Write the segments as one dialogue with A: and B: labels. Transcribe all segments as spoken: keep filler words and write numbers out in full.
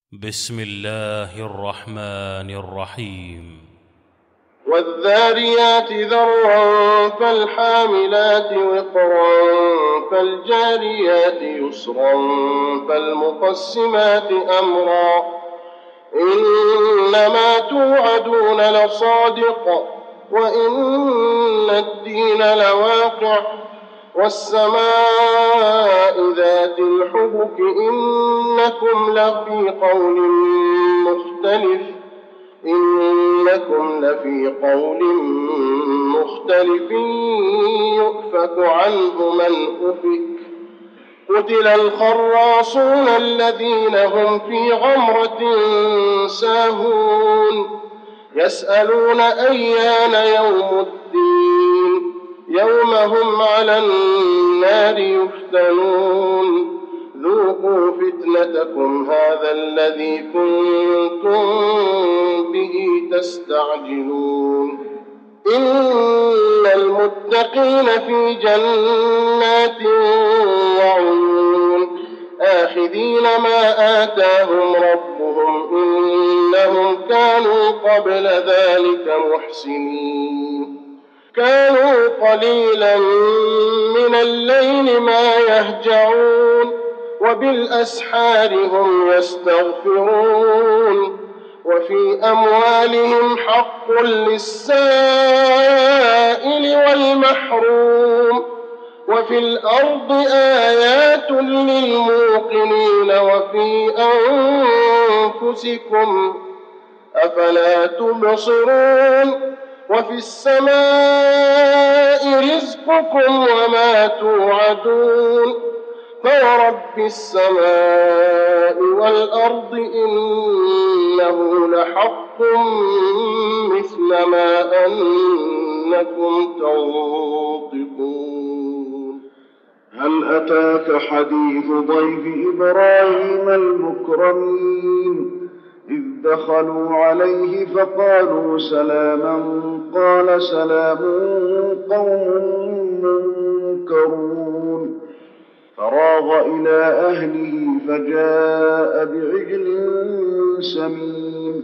A: بسم الله الرحمن الرحيم
B: والذاريات ذروا فالحاملات وقرا فالجاريات يسرا فالمقسمات أمرا إنما توعدون لصادق وإن الدين لواقع والسماء ذات الحبك إنكم لفي قول مختلف إنكم لفي قول مختلف يؤفك عنه من أفك قتل الخراصون الذين هم في غمرة ساهون يسألون أيان يوم الدين يوم هم على النار يفتنون ذوقوا فتنتكم هذا الذي كنتم به تستعجلون إن المتقين في جنات وعيون آخذين ما آتاهم ربهم إنهم كانوا قبل ذلك محسنين كانوا قليلا من الليل ما يهجعون وبالأسحار هم يستغفرون وفي أموالهم حق للسائل والمحروم وفي الأرض آيات للموقنين وفي أنفسكم أفلا تبصرون وفي السماء رزقكم وما توعدون فورب السماء والأرض إنه لحق مثل ما أنكم تنطقون
C: هل أتاك حديث ضيف إبراهيم المكرمين إذ دخلوا عليه فقالوا سلاما قال سلام قوم منكرون فراغ إلى أهله فجاء بعجل سمين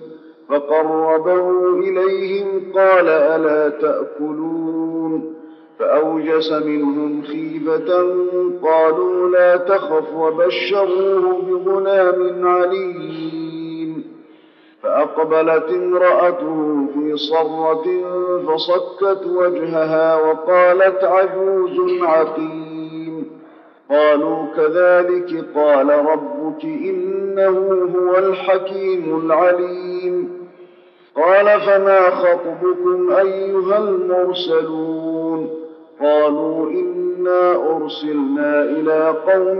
C: فقربه إليهم قال ألا تأكلون فأوجس منهم خيفة قالوا لا تخف وبشروه بغلام عليم فأقبلت امرأته في صرة فصكت وجهها وقالت عجوز عقيم قالوا كذلك قال ربك إنه هو الحكيم العليم قال فما خطبكم أيها المرسلون قالوا إنا أرسلنا إلى قوم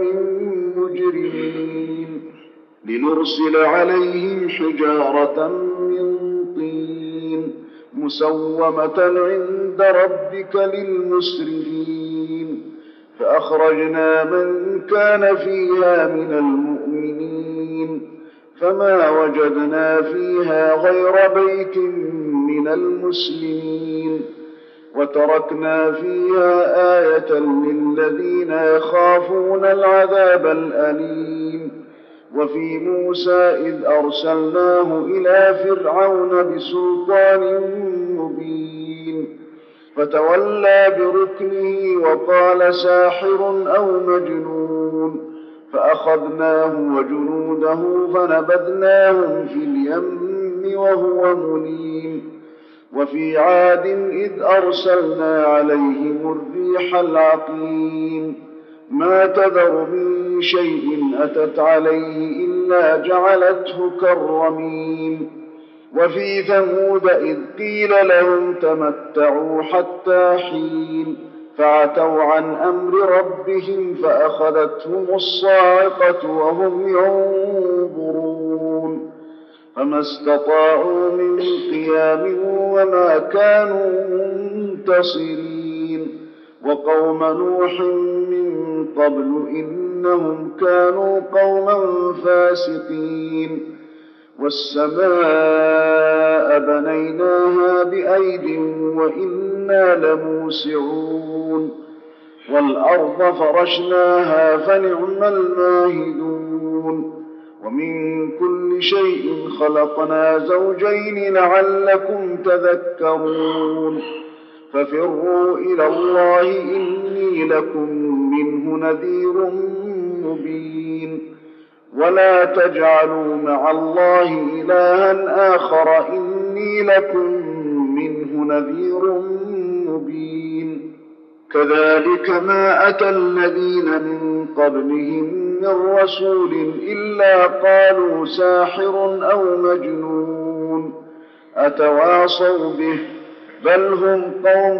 C: مجرمين لنرسل عليهم حجارة من طين مسومة عند ربك للمسرفين فأخرجنا من كان فيها من المؤمنين فما وجدنا فيها غير بيت من المسلمين وتركنا فيها آية للذين يخافون العذاب الأليم وفي موسى إذ أرسلناه إلى فرعون بسلطان مبين فتولى بركنه وقال ساحر أو مجنون فأخذناه وجنوده فنبذناهم في اليم وهو مليم وفي عاد إذ أرسلنا عليهم الريح العقيم ما تذر من شيء أتت عليه إلا جعلته كالرميم وفي ثمود إذ قيل لهم تمتعوا حتى حين فعتوا عن أمر ربهم فأخذتهم الصاعقة وهم ينظرون فما استطاعوا من قيام وما كانوا منتصرين وقوم نوح من قبل إنهم كانوا قوما فاسقين والسماء بنيناها بأيد وإنا لموسعون والأرض فرشناها فنعم الماهدون ومن كل شيء خلقنا زوجين لعلكم تذكرون ففروا إلى الله إني لكم منه نذير مبين ولا تجعلوا مع الله إلها آخر إني لكم منه نذير مبين كذلك ما أتى الذين من قبلهم من رسول إلا قالوا ساحر أو مجنون أتواصوا به بل هم قوم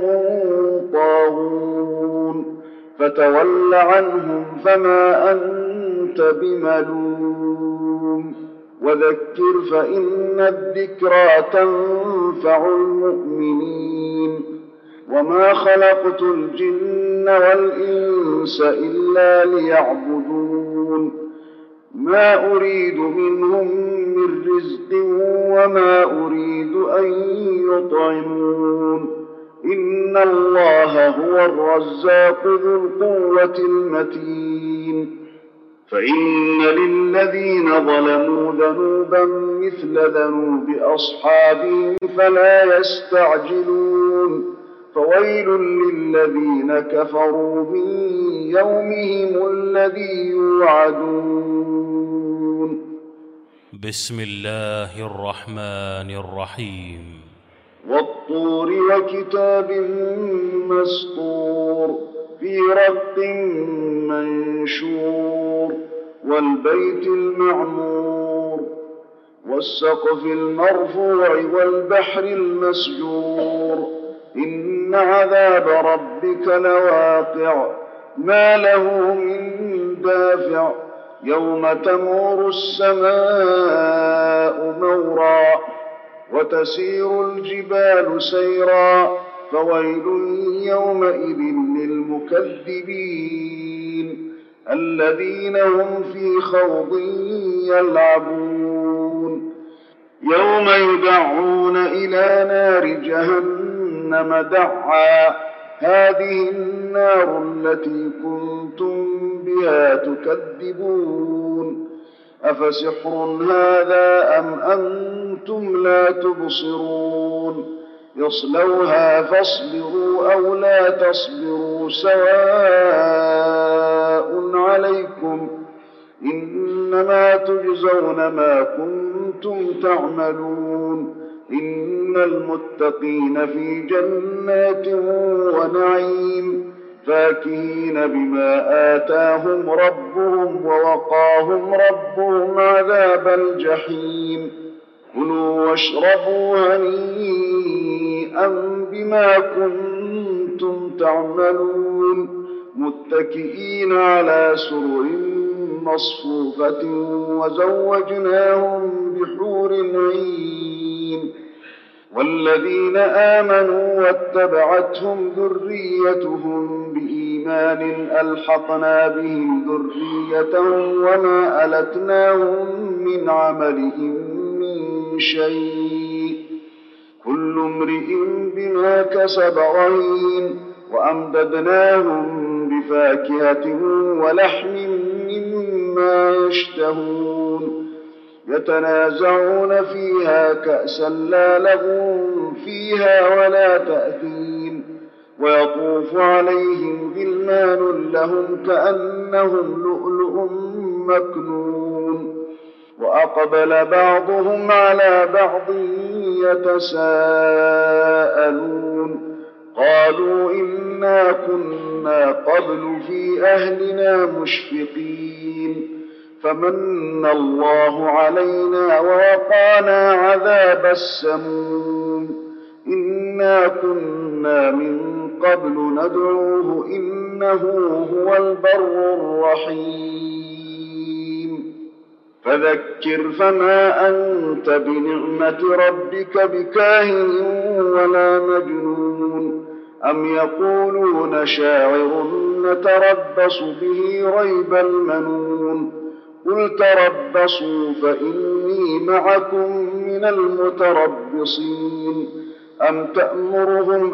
C: طاغون فتول عنهم فما أنت بملوم وذكر فإن الذكرى تنفع المؤمنين وما خلقت الجن والإنس إلا ليعبدون ما أريد منهم من رزق وما أريد أن يطعمون إن الله هو الرزاق ذو القوة المتين فإن للذين ظلموا ذنوبا مثل ذنوب أصحابهم فلا يستعجلون فويل للذين كفروا من يومهم الذي يوعدون.
A: بسم الله الرحمن الرحيم.
C: والطور وكتاب مسطور في رق منشور والبيت المعمور والسقف المرفوع والبحر المسجور إن عذاب ربك لواقع ما له من دافع يوم تمور السماء مورا وتسير الجبال سيرا فويل يومئذ للمكذبين الذين هم في خوض يلعبون يوم يدعون إلى نار جهنم دعا هذه النار التي كنتم بها تكذبون أفسحر هذا أم أنتم لا تبصرون يصلوها فاصبروا أو لا تصبروا سواء عليكم إنما تجزون ما كنتم تعملون إن المتقين في جنات ونعيم فاكهين بما آتاهم ربهم ووقاهم ربهم عذاب الجحيم كلوا واشربوا هنيئا بما كنتم تعملون متكئين على سرر مصفوفة وزوجناهم بحور عين والذين آمنوا واتبعتهم ذريتهم بإيمان ألحقنا بهم ذريتهم وما ألتناهم من عملهم من شيء كل امرئ بما كسب رهين وأمددناهم بفاكهة ولحم مما يشتهون يتنازعون فيها كأسا لا لغو فيها ولا تأثيم ويطوف عليهم غلمان لهم كأنهم لؤلؤ مكنون وأقبل بعضهم على بعض يتساءلون قالوا إنا كنا قبل في أهلنا مشفقين فمن الله علينا ووقانا عذاب السموم إنا كنا من قبل ندعوه إنه هو البر الرحيم فذكر فما أنت بنعمة ربك بكاهن ولا مجنون أم يقولون شاعر نتربص به ريب المنون قل تربصوا فإني معكم من المتربصين أم تأمرهم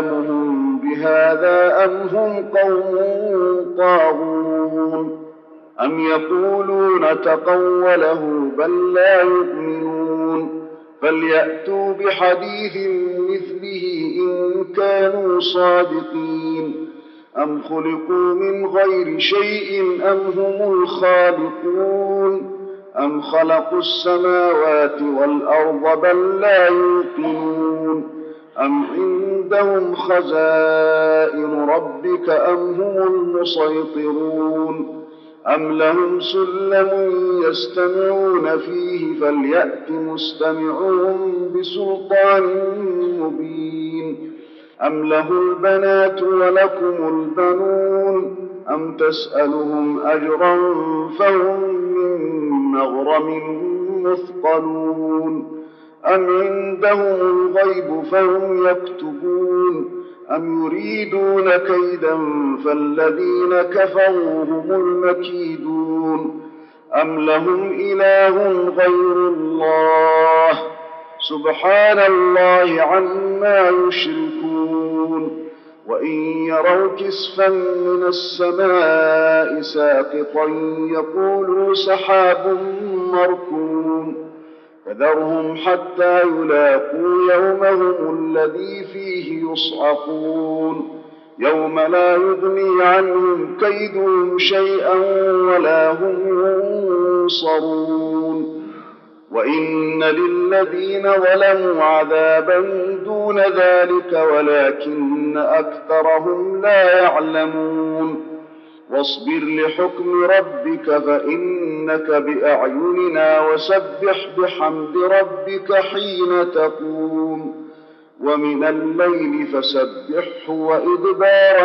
C: أحلامهم بهذا أم هم قوم طاغون أم يقولون تقوله بل لا يؤمنون فليأتوا بحديث مثله إن كانوا صادقين أم خلقوا من غير شيء أم هم الخالقون أم خلقوا السماوات والأرض بل لا يوقنون أم عندهم خزائن ربك أم هم المسيطرون أم لهم سلم يستمعون فيه فليأت مستمعون بسلطان مبين أم له البنات ولكم البنون أم تسألهم أجرا فهم من مغرم مثقلون أم عندهم الغيب فهم يكتبون أم يريدون كيدا فالذين كفروا هم المكيدون أم لهم إله غير الله سبحان الله عما يشركون وإن يروا كسفا من السماء ساقطا يقولوا سحاب مركون فذرهم حتى يلاقوا يومهم الذي فيه يصعقون يوم لا يغني عنهم كيدهم شيئا ولا هم ينصرون وإن للذين ظلموا عذابا دون ذلك ولكن أكثرهم لا يعلمون واصبر لحكم ربك فإنك بأعيننا وسبح بحمد ربك حين تقوم ومن الليل فسبحه وإدبار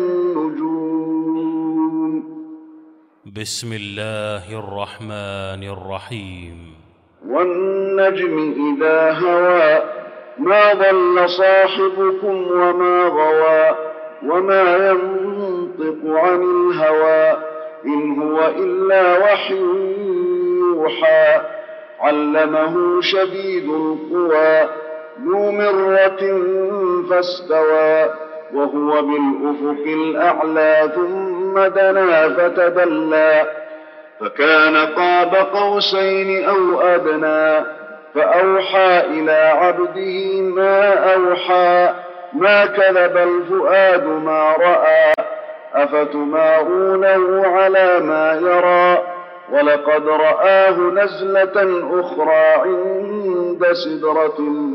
C: النجوم.
A: بسم الله الرحمن الرحيم.
C: والنجم إذا هوى ما ضل صاحبكم وما غوى وما ينطق عن الهوى إن هو إلا وحي يوحى علمه شديد القوى ذو مرة فاستوى وهو بالأفق الأعلى ثم دنا فتدلى فكان قاب قوسين أو أدنى فأوحى إلى عبده ما أوحى ما كذب الفؤاد ما رأى أفتمارونه على ما يرى ولقد رآه نزلة أخرى عند سدرة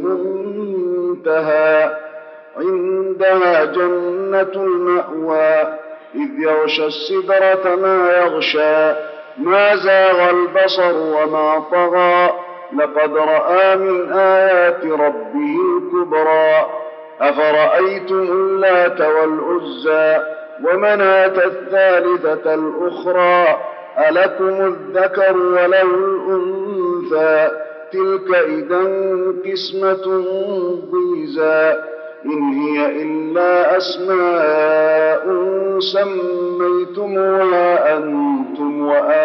C: المنتهى عندها جنة المأوى إذ يغشى السدرة ما يغشى ما زاغ البصر وما طغى لقد رأى من آيات ربه الكبرى أفرأيتم اللات والعزى ومناة الثالثة الأخرى ألكم الذكر وله الأنثى تلك إذا قسمة ضيزى إن هي إلا أسماء سميتموها أنتم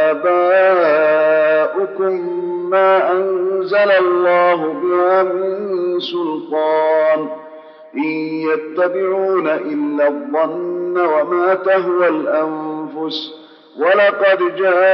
C: وآباؤكم ما أنزل الله بها من سلطان إن يتبعون إلا الظن وما تهوى الأنفس ولقد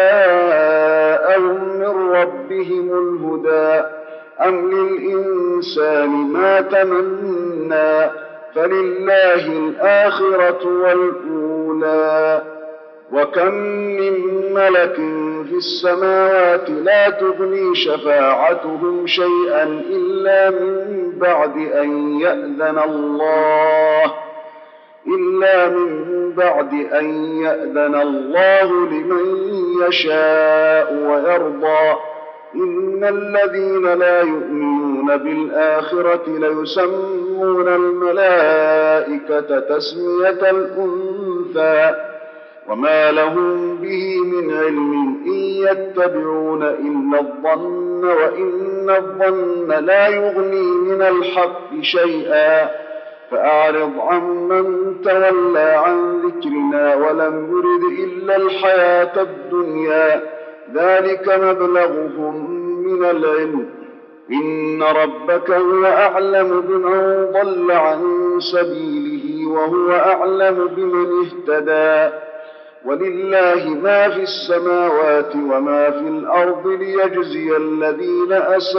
C: جاءهم من ربهم الهدى أم للإنسان ما تمنى فلله الآخرة والأولى وكم من ملك في السماوات لا تغني شفاعتهم شيئا إلا من بعد أن يأذن الله إلا من بعد أن يأذن الله لمن يشاء ويرضى إن الذين لا يؤمنون بالآخرة ليسمون الملائكة تسمية الأنثى وما لهم به من علم إن يتبعون إلا الظن وإن الظن لا يغني من الحق شيئا فأعرض عمن تولى عن ذكرنا ولم يرد إلا الحياة الدنيا ذلك مبلغهم من العلم إن ربك هو أعلم بمن ضل عن سبيله وهو أعلم بمن اهتدى ولله ما في السماوات وما في الأرض ليجزي الذين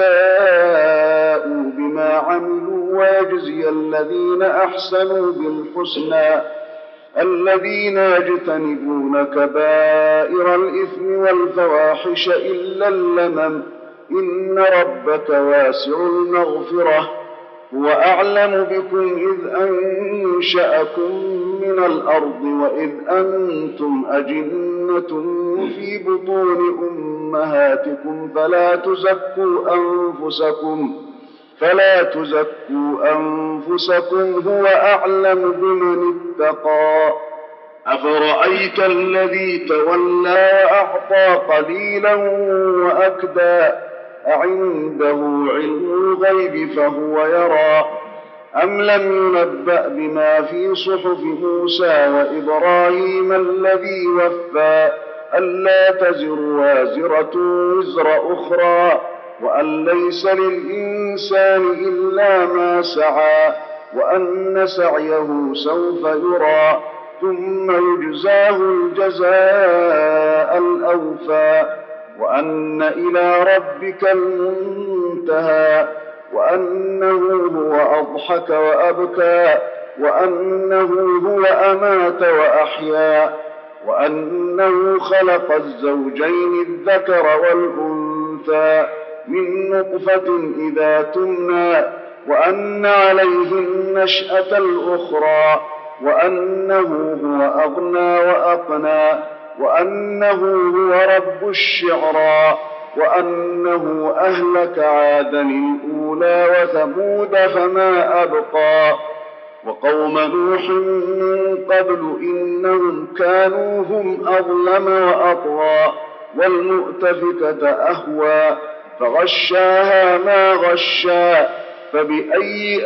C: أساءوا بما عملوا ويجزي الذين أحسنوا بالحسنى الذين يجتنبون كبائر الإثم والفواحش إلا اللمم إن ربك واسع المغفرة هو أعلم بكم إذ أنشأكم من الأرض وإذ أنتم أجنة في بطون أمهاتكم فلا تزكوا أنفسكم فلا تزكوا أنفسكم هو أعلم بمن اتقى أفرأيت الذي تولى وأعطى قليلا وأكدى أعنده علم الغيب فهو يرى أم لم ينبأ بما في صحف موسى وإبراهيم الذي وفى ألا تزر وازرة وزر أخرى وأن ليس للإنسان إلا ما سعى وأن سعيه سوف يرى ثم يجزاه الجزاء الأوفى وأن إلى ربك المنتهى وأنه هو أضحك وأبكى وأنه هو أمات وأحيا وأنه خلق الزوجين الذكر والأنثى من نطفة إذا تمنى وأن عليه النشأة الأخرى وأنه هو أغنى وأقنى وأنه هو رب الشعرى وأنه أهلك عادا الأولى وثمود فما أبقى وقوم نوح من قبل إنهم كانوا هم أظلم وأطغى والمؤتفكة أهوى فغشاها ما غشا فبأي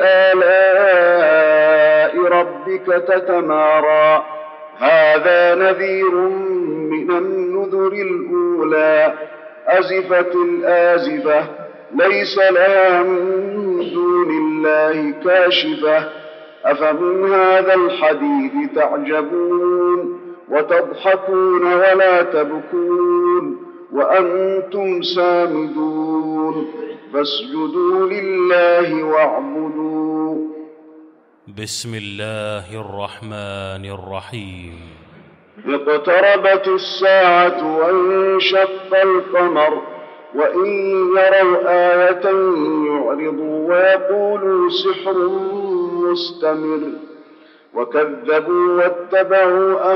C: آلاء ربك تتمارى هذا نذير من النذر الأولى أزفت الآزفة ليس لها من دون الله كاشفة أفمن هذا الحديث تعجبون وتضحكون ولا تبكون وأنتم سامدون فاسجدوا لله واعبدوا.
A: بسم الله الرحمن الرحيم.
C: اقتربت الساعة وانشق القمر وإن يروا آية يعرضوا ويقولوا سحر مستمر وكذبوا واتبعوا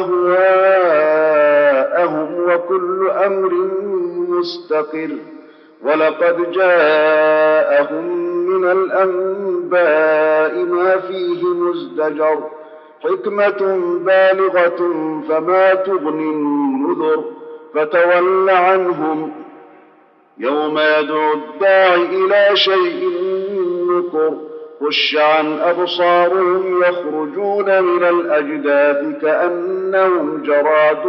C: أهواءهم وكل أمر مستقر ولقد جاءهم من الأنباء ما فيه مزدجر حكمة بالغة فما تغني النذر فتول عنهم يوم يدعو الداعي إلى شيء نكر خش عن أبصارهم يخرجون من الأجداث كأنهم جراد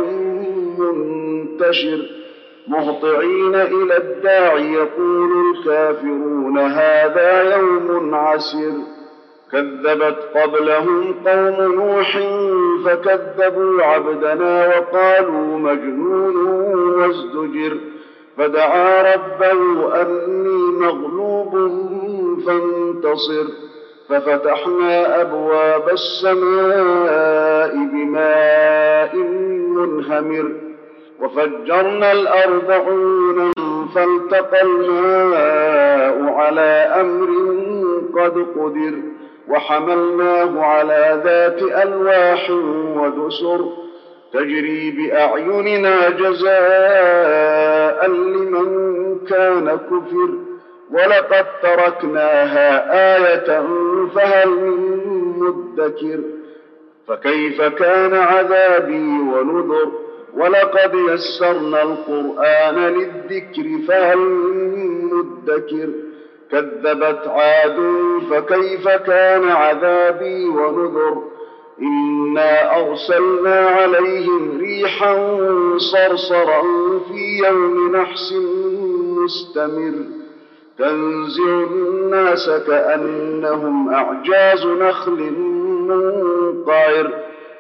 C: منتشر مهطعين إلى الداعي يقول الكافرون هذا يوم عسر كذبت قبلهم قوم نوح فكذبوا عبدنا وقالوا مجنون وازدجر فدعا ربه أني مغلوب فانتصر ففتحنا أبواب السماء بماء منهمر وفجرنا الأرض عيونا فالتقى الماء على أمر قد قدر وحملناه على ذات ألواح ودسر تجري بأعيننا جزاء لمن كان كفر ولقد تركناها آية فهل من مدكر فكيف كان عذابي ونذر ولقد يسرنا القرآن للذكر فهل من مدكر كذبت عاد فكيف كان عذابي ونذر إنا أرسلنا عليهم ريحا صرصرا في يوم نحس مستمر تنزع الناس كأنهم أعجاز نخل منقعر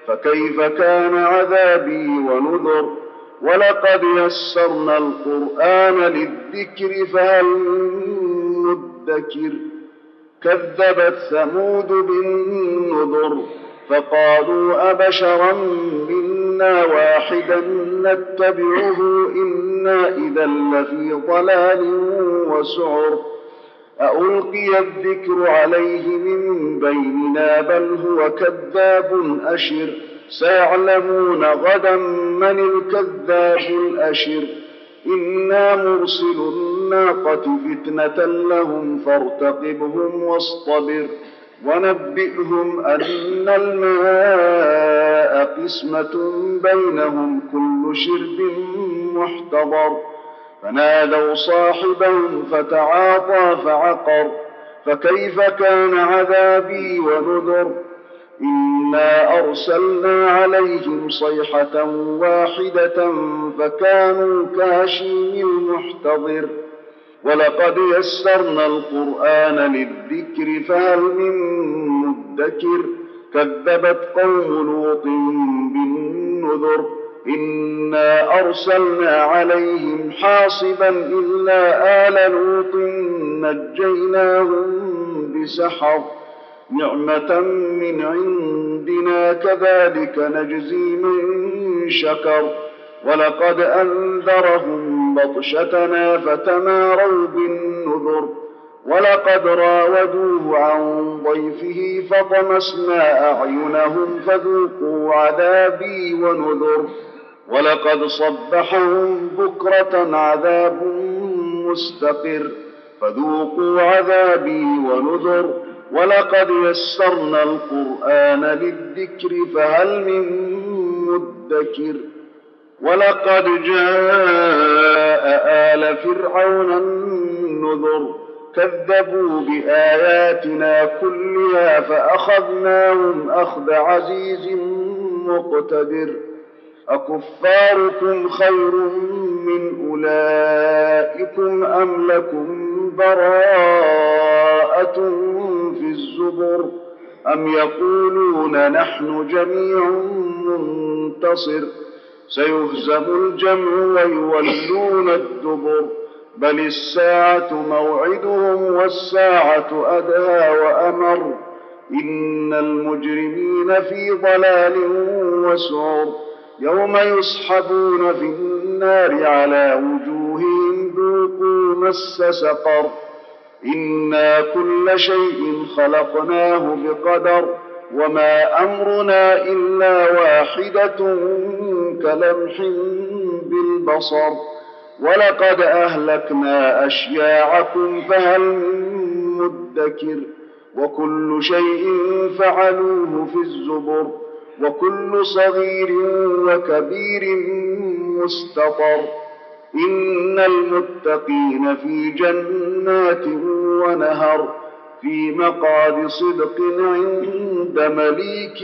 C: فكيف كان عذابي ونذر ولقد يسرنا القرآن للذكر فهل من مدكر كذبت ثمود بالنذر فقالوا أبشرا منا واحدا نتبعه إنا إذا لفي ضلال وسعر ألقي الذكر عليه من بيننا بل هو كذاب أشر سيعلمون غدا من الكذاب الأشر إنا مرسل الناقة فتنة لهم فارتقبهم واصطبر ونبئهم أن الماء قسمة بينهم كل شرب محتضر فنادوا صاحبهم فتعاطى فعقر فكيف كان عذابي ونذر إنا أرسلنا عليهم صيحة واحدة فكانوا كهشيم المحتضر ولقد يسرنا القرآن للذكر فهل من مدكر كذبت قوم لوط بالنذر إنا أرسلنا عليهم حاصبا إلا آل لوط نجيناهم بسحر نعمة من عندنا كذلك نجزي من شكر ولقد أنذرهم بطشتنا فتماروا بالنذر ولقد راودوه عن ضيفه فطمسنا أعينهم فذوقوا عذابي ونذر ولقد صبحهم بكرة عذاب مستقر فذوقوا عذابي ونذر ولقد يسرنا القرآن للذكر فهل من مدكر ولقد جاء آل فرعون النذر كذبوا بآياتنا كلها فأخذناهم أخذ عزيز مقتدر أكفاركم خير من أولئكم أم لكم براءة في الزبر أم يقولون نحن جميع منتصر سيهزم الجمع ويولون الدبر بل الساعة موعدهم والساعة أدهى وأمر إن المجرمين في ضلال وسعر يوم يسحبون في النار على وجوههم ذوقوا مس سقر إنا كل شيء خلقناه بقدر وما أمرنا إلا واحدة كلمح بالبصر ولقد أهلكنا أشياعكم فهل من مدكر وكل شيء فعلوه في الزبر وكل صغير وكبير مستطر إن المتقين في جنات ونهر في مقعد صدق عند مليك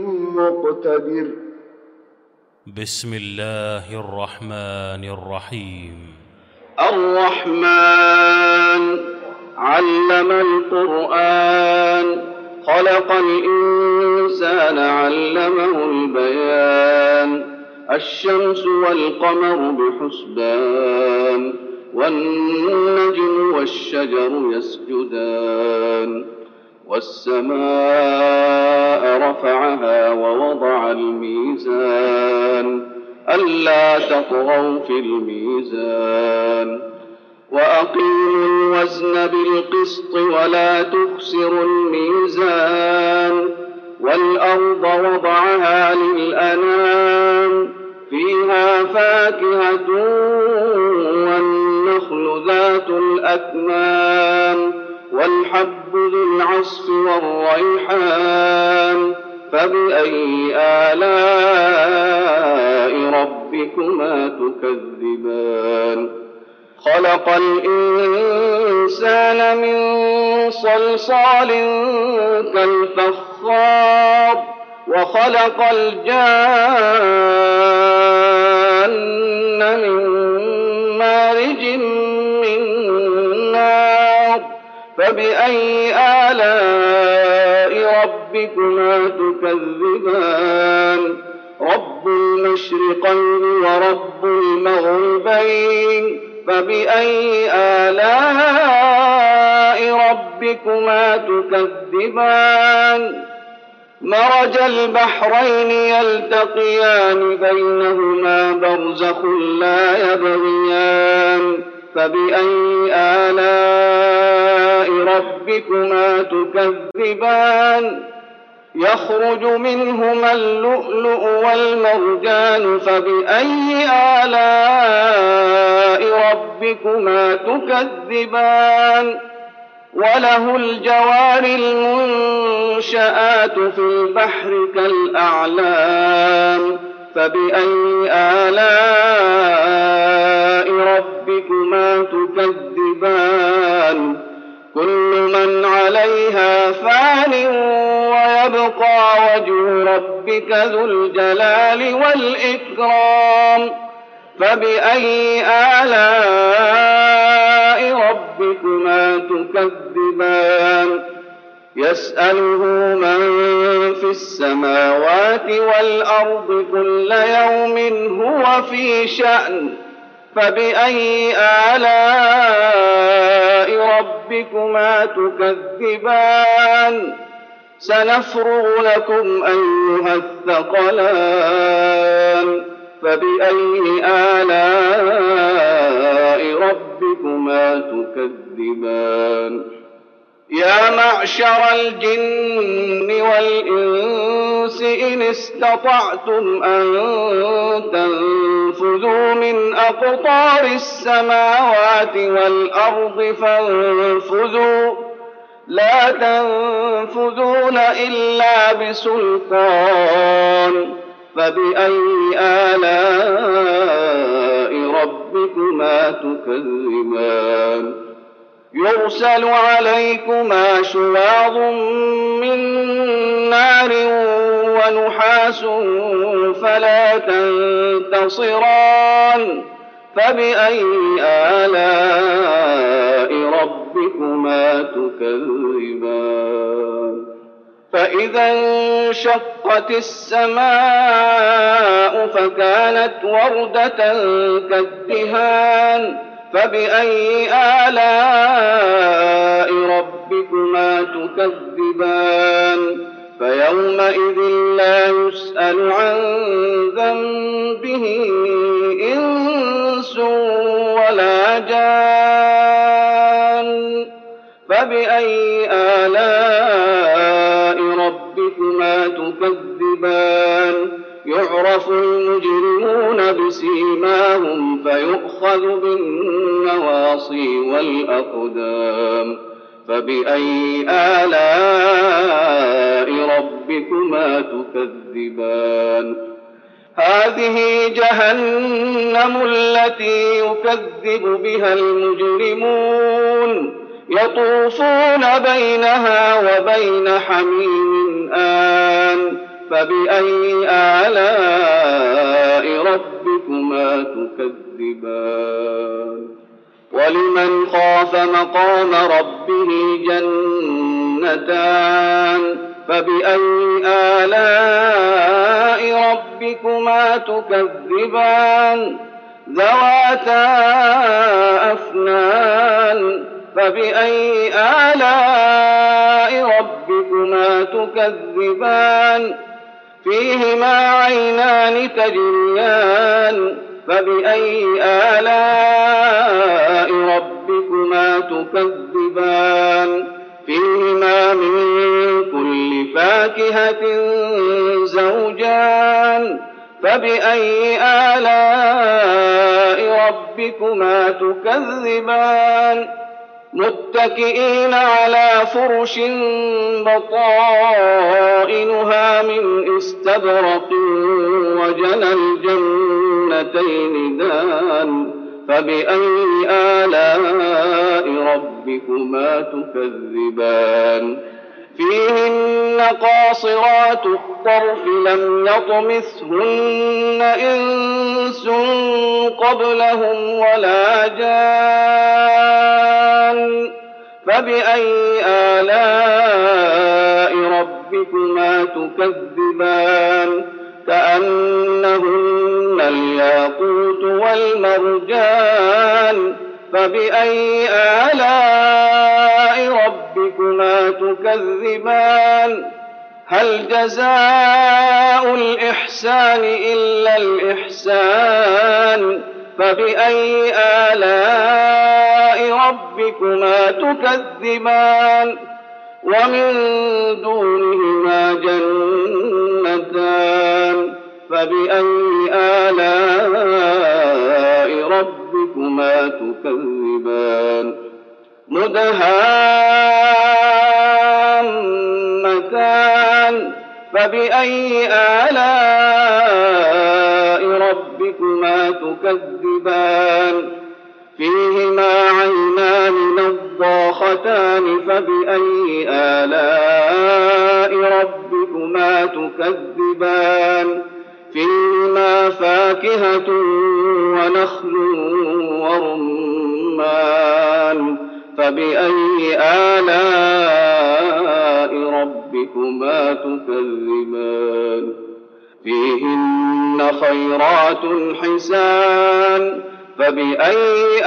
C: مقتدر
A: بسم الله الرحمن الرحيم
D: الرحمن علم القرآن خلق الإنسان علمه البيان الشمس والقمر بحسبان والنجم والشجر يسجدان والسماء رفعها ووضع الميزان ألا تطغوا في الميزان وأقيموا الوزن بالقسط ولا تخسروا الميزان والأرض وضعها للأنام فيها فاكهة والنخل ذات الأكمام والحب ذو العصف والريحان فبأي آلاء ربكما تكذبان خلق الإنسان من صلصال كالفخار وخلق الجان من مارج من نار فبأي آلاء ربكما تكذبان رب المشرقين ورب المغربين فبأي آلاء ربكما تكذبان مرج البحرين يلتقيان بينهما برزخ لا يبغيان فبأي آلاء ربكما تكذبان يخرج منهما اللؤلؤ والمرجان فبأي آلاء ربكما تكذبان وله الجوار المنشآت في البحر كالأعلام فبأي آلاء ربكما تكذبان كل من عليها فان ويبقى وجه ربك ذو الجلال والإكرام فبأي آلاء ربكما تكذبان يسأله من في السماوات والأرض كل يوم هو في شأن فبأي آلاء ربكما تكذبان سنفرغ لكم أيها الثقلان فبأي آلاء ربكما تكذبان يا معشر الجن والإنس إن استطعتم أن تنفذوا من أقطار السماوات والأرض فانفذوا لا تنفذون إلا بسلطان فبأي آلاء ربكما تكذبان يرسل عليكما شواظ من نار ونحاس فلا تنتصران فبأي آلاء ربكما تكذبان فإذا انشقت السماء فكانت وردة كالدهان فبأي آلاء ربكما تكذبان فيومئذ لا يسأل عن ذنبه إنس ولا جان فبأي آلاء ربكما تكذبان يعرف المجرمون بسيماهم فيؤخذ بالنواصي والأقدام فبأي آلاء ربكما تكذبان هذه جهنم التي يكذب بها المجرمون يطوفون بينها وبين حميم آن فبأي آلاء ربكما تكذبان ولمن خاف مقام ربه جنتان فبأي آلاء ربكما تكذبان ذواتا أفنان فبأي آلاء ربكما تكذبان فيهما عينان تجريان فبأي آلاء ربكما تكذبان فيهما من كل فاكهة زوجان فبأي آلاء ربكما تكذبان متكئين على فرش بطائنها من استبرق وجنى الجنتين دان فبأي آلاء ربكما تكذبان فيهن قاصرات الطرف لم يطمثهن إنس قبلهم ولا جان فبأي آلاء ربكما تكذبان كأنهن الياقوت والمرجان فبأي آلاء ربكما تكذبان هل جزاء الإحسان إلا الإحسان فبأي آلاء ربكما تكذبان ومن دونهما جنتان فبأي آلاء ربكما تكذبان مدهامتان فبأي آلاء ربكما تكذبان فيهما عينان نضاختان فبأي آلاء ربكما تكذبان فيهما فاكهة ونخل ورمان فبأي آلاء ربكما تكذبان فيهن خيرات حسان فبأي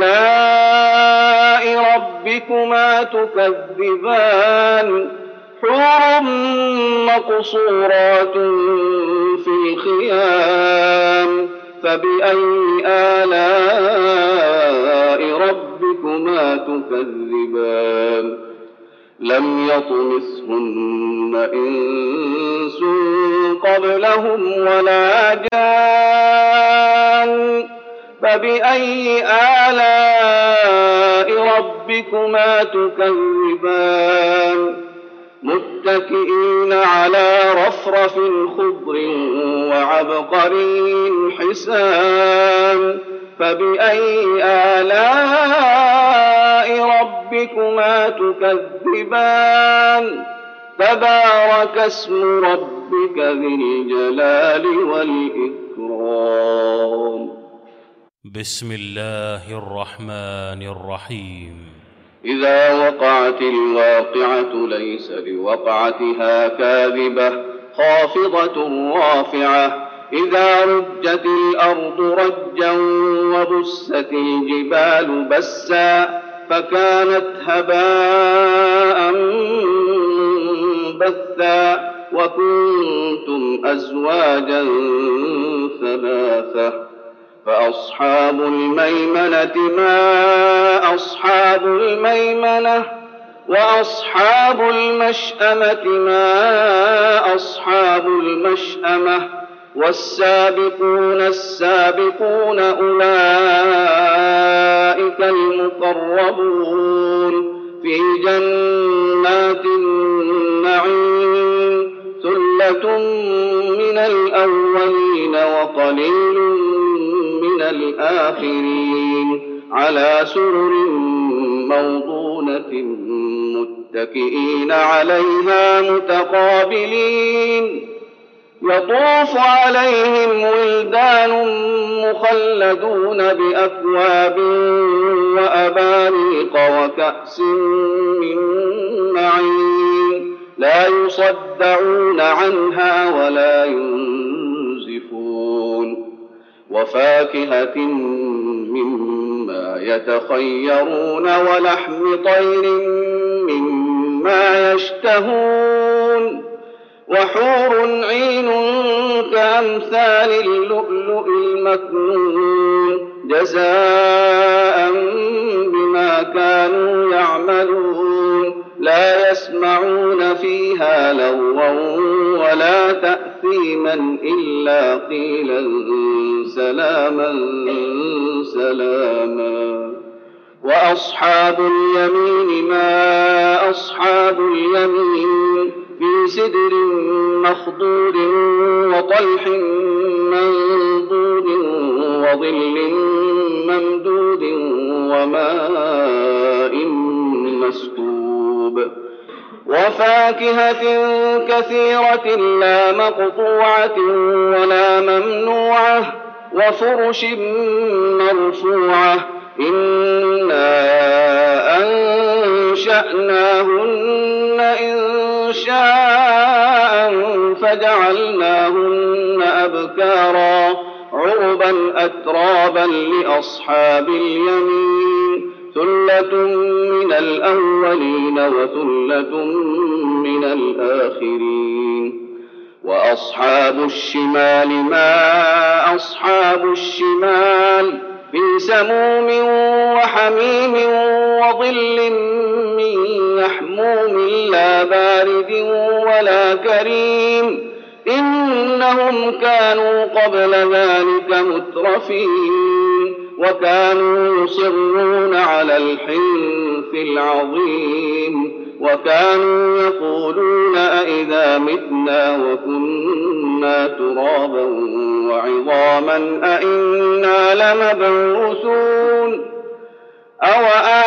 D: آلاء ربكما تكذبان حور مقصورات في الخيام فبأي آلاء ربكما تكذبان لم يطمثهن إنس قبلهم ولا جان فبأي آلاء ربكما تكذبان متكئين على رفرف خضر وعبقري حسان فبأي آلاء ربكما تكذبان تبارك اسم ربك ذي الجلال والإكرام
A: بسم الله الرحمن الرحيم
D: إذا وقعت الواقعة ليس لوقعتها كاذبة خافضة رافعة إذا رجت الأرض رجا وبست الجبال بسا فكانت هباء بثا وكنتم أزواجا ثلاثة فأصحاب الميمنة ما أصحاب الميمنة وأصحاب المشأمة ما أصحاب المشأمة والسابقون السابقون أولئك المقربون في جنات النعيم ثلة من الأولين وقليل من الآخرين على سرر موضونة متكئين عليها متقابلين يطوف عليهم ولدان مخلدون بأكواب وأباريق وكأس من معين لا يصدعون عنها ولا ينزفون وفاكهة مما يتخيرون ولحم طير مما يشتهون وحور عين كأمثال اللؤلؤ المكنون جزاء بما كانوا يعملون لا يسمعون فيها لغوا ولا تأثيما إلا قيلا سلاما سلاما وأصحاب اليمين ما أصحاب اليمين في سدر مخضود وطلح منضود وظل ممدود وماء مسكوب وفاكهة كثيرة لا مقطوعة ولا ممنوعة وفرش مرفوعة إنا أنشأناهن أنشأناهن إنشاء فجعلناهن أبكارا عربا أترابا لأصحاب اليمين ثلة من الأولين وثلة من الآخرين وأصحاب الشمال ما أصحاب الشمال في سموم وحميم وظل من يحموم لا بارد ولا كريم إنهم كانوا قبل ذلك مترفين وكانوا يصرون على الحنث العظيم وكانوا يقولون أئذا متنا وكنا ترابا وعظاما أئنا لمبعوثون أو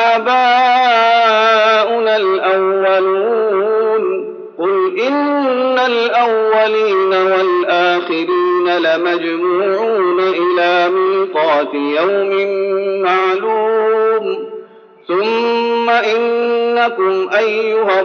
D: آباؤنا الأولون قل إن الأولين والآخرين لمجموعون إلى ميقات يوم معلوم ثم إنكم أيها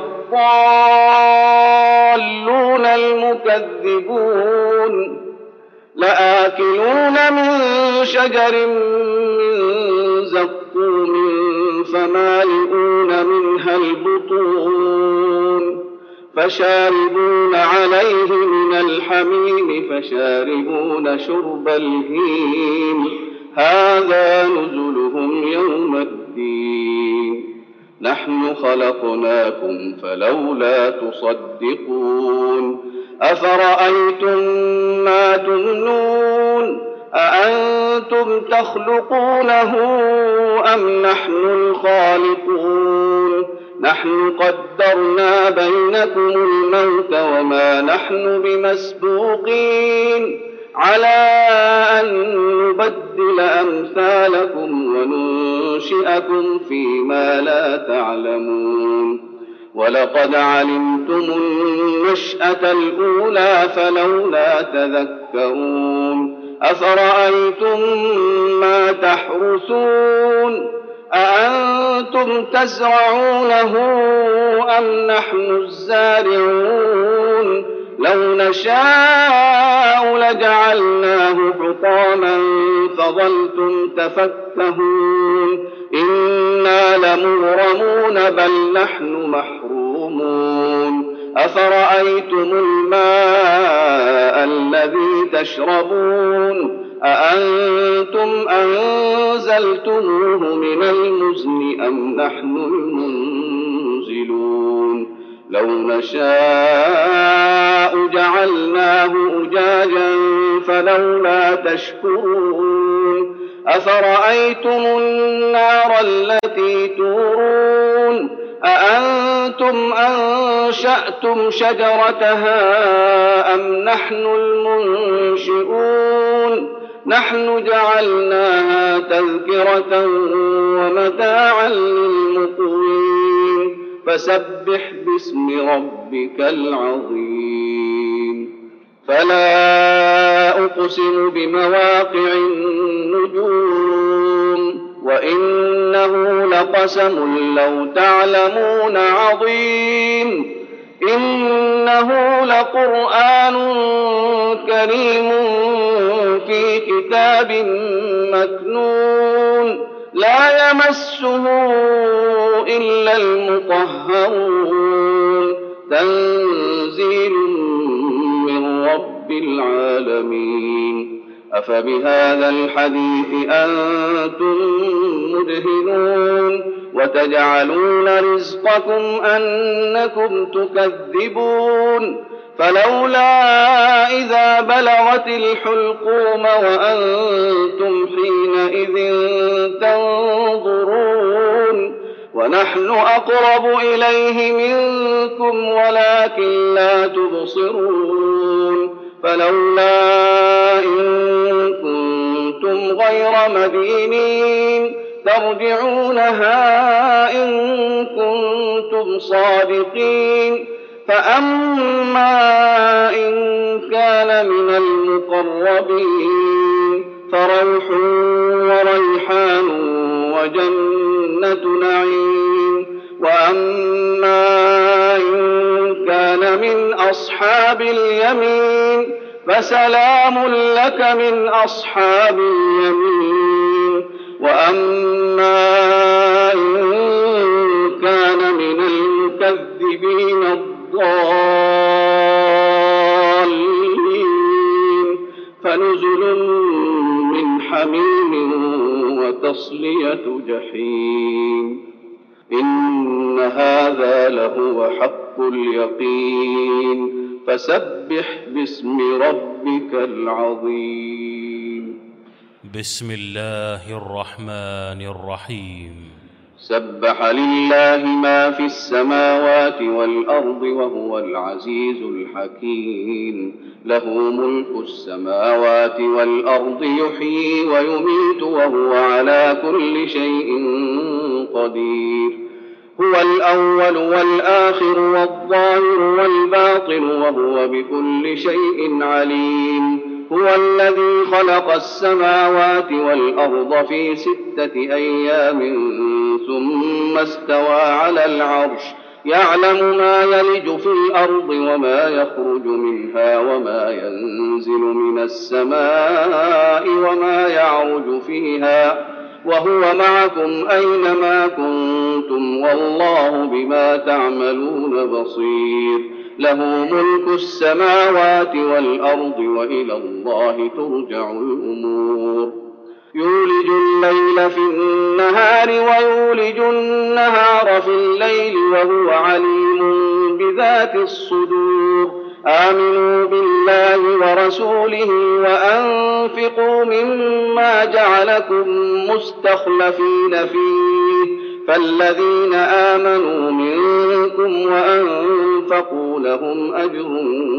D: الضالون المكذبون لآكلون من شجر من زقوم فمالئون منها البطون فشاربون عليه من الحميم فشاربون شرب الهيم هذا نزلهم يوم الدين نحن خلقناكم فلولا تصدقون أفرأيتم ما تمنون أأنتم تخلقونه أم نحن الخالقون نحن قدرنا بينكم الموت وما نحن بمسبوقين على أن نبدل أمثالكم وننشئكم فيما لا تعلمون ولقد علمتم النشأة الأولى فلولا تذكرون أفرأيتم ما تحرثون أأنتم تزرعونه أم نحن الزارعون لو نشاء لجعلناه حطاما فظلتم تفكهون إنا لمغرمون بل نحن محرومون أفرأيتم الماء الذي تشربون أأنتم أنزلتموه من المزن أم نحن المنزلون لو نشاء جعلناه أجاجا فلولا تشكرون أفرأيتم النار التي تورون أأنتم أنشأتم شجرتها أم نحن المنشئون نحن جعلناها تذكرة ومتاعا للمقوين فسبح باسم ربك العظيم فلا أقسم بمواقع النجوم وإنه لقسم لو تعلمون عظيم إنه لقرآن كريم في كتاب مكنون لا يمسه إلا المطهرون تنزيل من رب العالمين أفبهذا الحديث أنتم مدهنون وتجعلون رزقكم أنكم تكذبون فلولا إذا بلغت الحلقوم وأنتم حينئذ تنظرون ونحن أقرب إليه منكم ولكن لا تبصرون فلولا إن كنتم غير مدينين ترجعونها إن كنتم صادقين فأما إن كان من المقربين فروح وريحان وجنة نعيم وأما إن كان من أصحاب اليمين فسلام لك من أصحاب اليمين. وأما إن كان من المكذبين الضالين فنزل من حميم وتصلية جحيم. إن هذا لهو حق اليقين. فسبح باسم ربك العظيم.
A: بسم الله الرحمن الرحيم.
D: سبح لله ما في السماوات والأرض وهو العزيز الحكيم. له ملك السماوات والأرض يحيي ويميت وهو على كل شيء قدير. هو الأول والآخر والظاهر والباطن وهو بكل شيء عليم. هو الذي خلق السماوات والأرض في ستة أيام ثم استوى على العرش يعلم ما يلج في الأرض وما يخرج منها وما ينزل من السماء وما يعرج فيها وهو معكم أينما كنتم والله بما تعملون بصير. له ملك السماوات والأرض وإلى الله ترجع الأمور. يولج الليل في النهار ويولج النهار في الليل وهو عليم بذات الصدور. آمنوا بالله ورسوله وأنفقوا مما جعلكم مستخلفين فيه فالذين آمنوا منكم وأنفقوا لهم أجر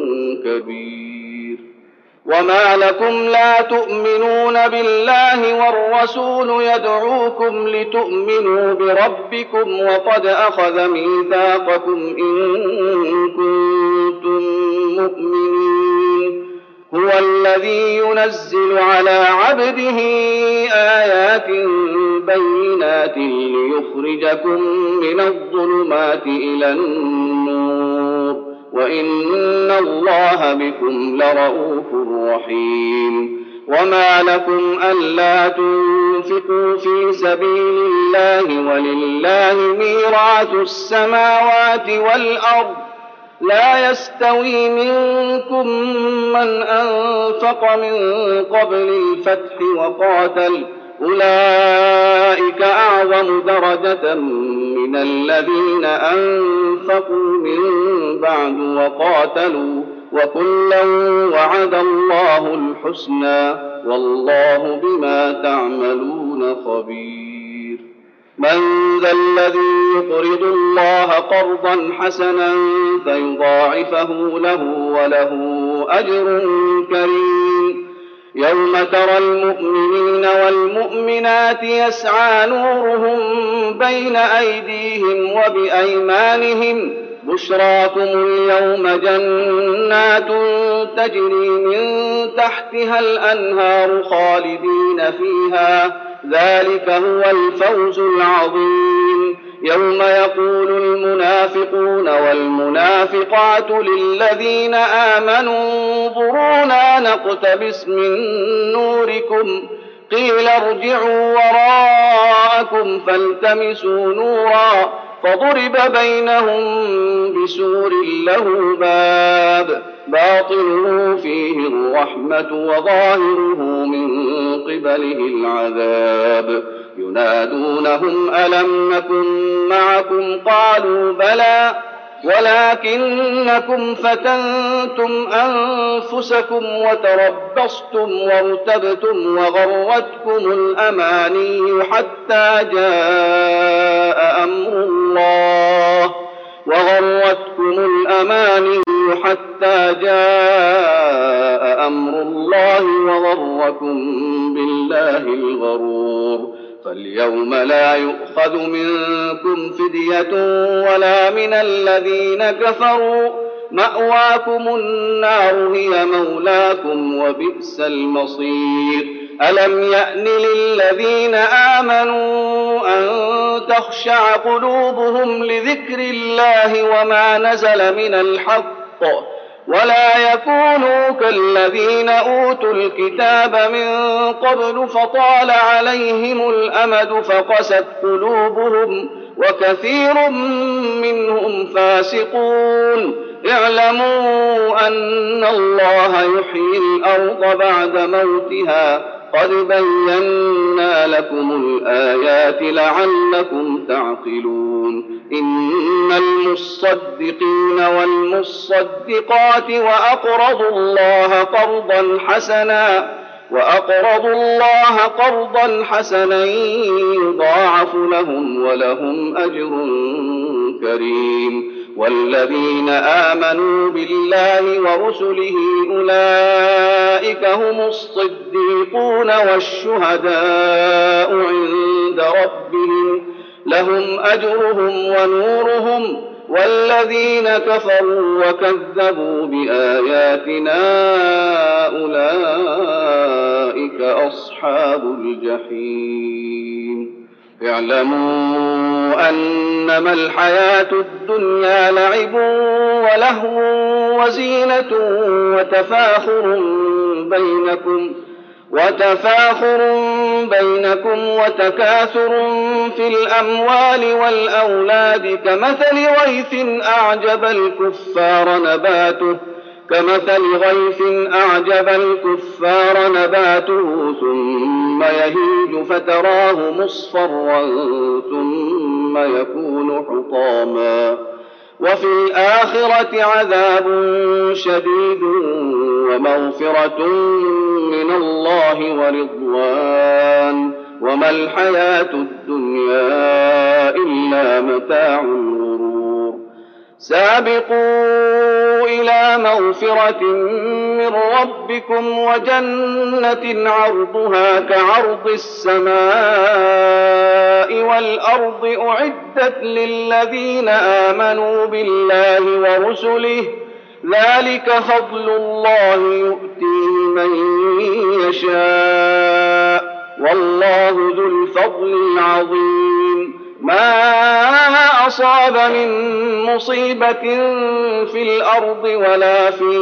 D: كبير. وما لكم لا تؤمنون بالله والرسول يدعوكم لتؤمنوا بربكم وقد أخذ ميثاقكم إن كنتم مؤمنين. هو الذي ينزل على عبده آيات بينات ليخرجكم من الظلمات إلى النور وإن الله بكم لرءوف رحيم. وما لكم ألا تنفقوا في سبيل الله ولله ميراث السماوات والأرض لا يستوي منكم من أنفق من قبل الفتح وقاتل أولئك أعظم درجة من الذين أنفقوا من بعد وقاتلوا وكلا وعد الله الحسنى والله بما تعملون خبير. من ذا الذي يقرض الله قرضا حسنا فيضاعفه له وله أجر كريم. يوم ترى المؤمنين والمؤمنات يسعى نورهم بين أيديهم وبأيمانهم بشراكم اليوم جنات تجري من تحتها الأنهار خالدين فيها ذلك هو الفوز العظيم. يوم يقول المنافقون والمنافقات للذين آمنوا انظرونا نقتبس من نوركم قيل ارجعوا وراءكم فالتمسوا نورا فضرب بينهم بسور له باب باطنه فيه الرحمة وظاهره من قبله العذاب. ينادونهم ألم نكن معكم قالوا بلى ولكنكم فتنتم أنفسكم وتربصتم وارتبتم وغرتكم الأماني حتى جاء أمر الله وغرتكم الأماني حتى جاء أمر الله وغركم بالله الغرور. فاليوم لا يؤخذ منكم فدية ولا من الذين كفروا مأواكم النار هي مولاكم وبئس المصير. ألم يأن للذين آمنوا أن تخشع قلوبهم لذكر الله وما نزل من الحق ولا يكونوا كالذين أوتوا الكتاب من قبل فطال عليهم الأمد فقست قلوبهم وكثير منهم فاسقون. اعلموا أن الله يحيي الأرض بعد موتها قد بينا لكم الآيات لعلكم تعقلون. إن المصدقين والمصدقات وأقرضوا الله قرضا حسنا وأقرضوا الله قرضا حسنا يضاعف لهم ولهم أجر كريم. والذين آمنوا بالله ورسله أولئك هم الصديقون والشهداء عند ربهم لهم أجرهم ونورهم. والذين كفروا وكذبوا بآياتنا أولئك أصحاب الجحيم. اعلموا أنما الحياة الدنيا لعب ولهو وزينة وتفاخر بينكم وتفاخر بينكم وتكاثر في الأموال والأولاد كمثل غيث أعجب الكفار نباته كمثل غيث أعجب الكفار نباته ثم يهيج فتراه مصفرا ثم يكون حطاما وفي الآخرة عذاب شديد ومغفرة من الله ورضوان وما الحياة الدنيا إلا متاع الغرور. سابقوا إلى مغفرة من ربكم وجنة عرضها كعرض السماء والأرض أعدت للذين آمنوا بالله ورسله ذلك فضل الله يؤتيه من يشاء والله ذو الفضل العظيم. ما أصاب من مصيبة في الأرض ولا في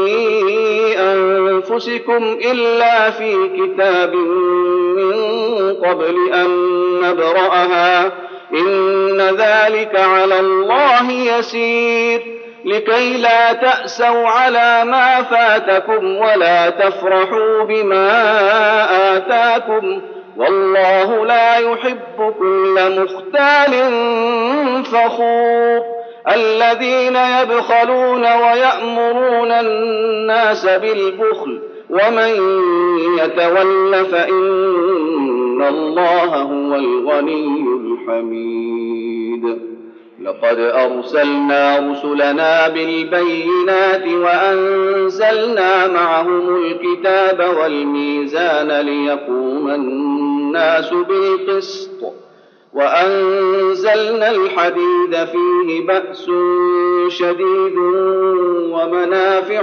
D: أنفسكم إلا في كتاب من قبل أن نبرأها إن ذلك على الله يسير. لكي لا تأسوا على ما فاتكم ولا تفرحوا بما آتاكم والله لا يحب كل مختال فخور. الذين يبخلون ويأمرون الناس بالبخل ومن يتول فإن الله هو الغني الحميد. لقد أرسلنا رسلنا بالبينات وأنزلنا معهم الكتاب والميزان ليقوم الناس بالقسط وأنزلنا الحديد فيه بأس شديد ومنافع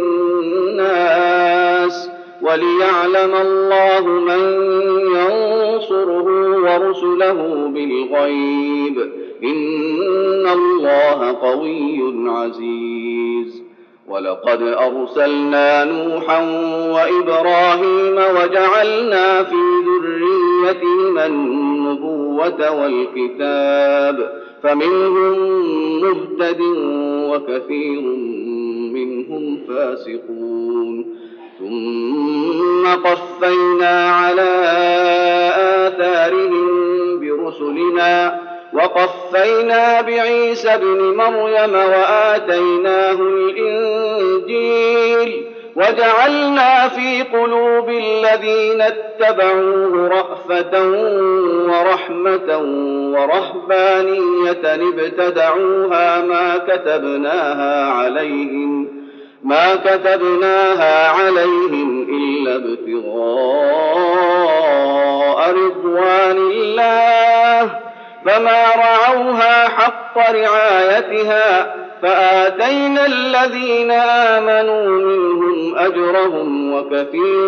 D: للناس وليعلم الله من ينصره ورسله بالغيب إن الله قوي عزيز. ولقد أرسلنا نوحا وإبراهيم وجعلنا في ذريتهما النبوة والكتاب فمنهم مهتد وكثير منهم فاسقون. ثم قفينا على آثارهم برسلنا وقفينا بعيسى ابن مريم وآتيناه الإنجيل وجعلنا في قلوب الذين اتبعوه رأفة ورحمة ورهبانية ابتدعوها ما كتبناها عليهم ما كتبناها عليهم إلا ابتغاء رضوان الله فما رعوها حق رعايتها فآتينا الذين آمنوا منهم أجرهم وكثير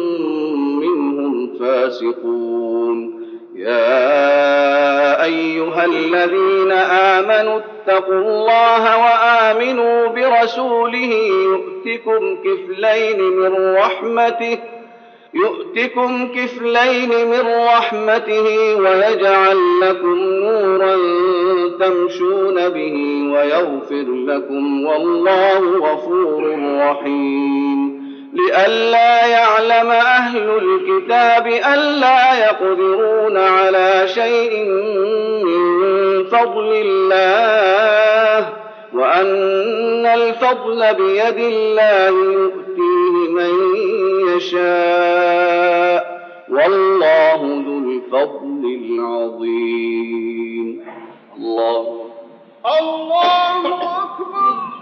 D: منهم فاسقون. يا أيها أيها الذين آمنوا اتقوا الله وآمنوا برسوله يؤتكم كفلين من رحمته يؤتكم كفلين من رحمته ويجعل لكم نورا تمشون به ويغفر لكم والله غفور رحيم لئلا يعلم أهل الكتاب ألا يقدرون على شيء من فضل الله وأن الفضل بيد الله يؤتيه من يشاء والله ذو الفضل العظيم. الله
B: الله أكبر.